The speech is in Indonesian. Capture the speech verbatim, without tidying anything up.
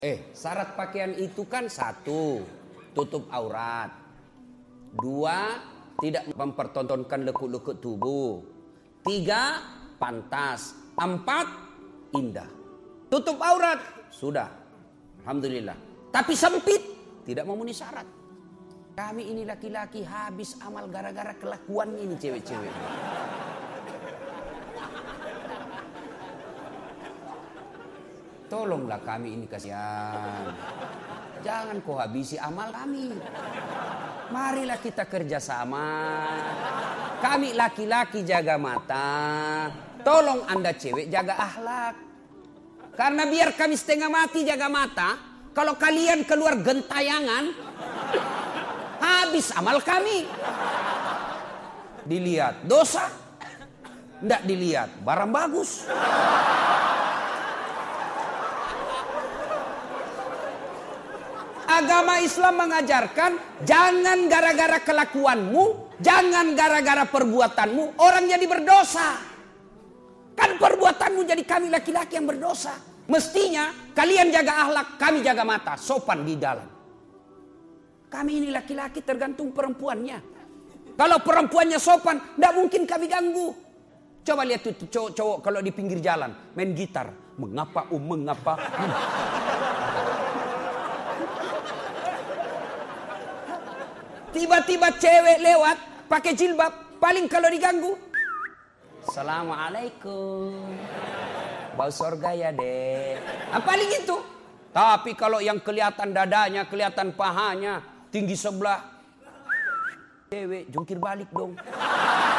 Eh, syarat pakaian itu kan satu, tutup aurat. Dua, tidak mempertontonkan lekuk-lekuk tubuh. Tiga, pantas. Empat, indah. Tutup aurat, sudah. Alhamdulillah. Tapi sempit, tidak memenuhi syarat. Kami ini laki-laki habis amal gara-gara kelakuan ini cewek-cewek. Tolonglah kami ini, kasihan. Jangan kau habisi amal kami. Marilah kita kerjasama. Kami laki-laki jaga mata. Tolong anda cewek jaga akhlak. Karena biar kami setengah mati jaga mata, kalau kalian keluar gentayangan, habis amal kami. Dilihat dosa, tidak dilihat barang bagus. Agama Islam mengajarkan jangan gara-gara kelakuanmu, jangan gara-gara perbuatanmu orang jadi berdosa. Kan perbuatanmu jadi kami laki-laki yang berdosa. Mestinya kalian jaga akhlak, kami jaga mata, sopan di dalam. Kami ini laki-laki tergantung perempuannya. Kalau perempuannya sopan, tidak mungkin kami ganggu. Coba lihat tuh cowok-cowok kalau di pinggir jalan main gitar, mengapa um mengapa. Hmm. Tiba-tiba cewek lewat pakai jilbab, paling kalau diganggu, Assalamualaikum, bau surga ya deh. Nah, paling itu. Tapi kalau yang kelihatan dadanya, kelihatan pahanya, tinggi sebelah, cewek jungkir balik dong.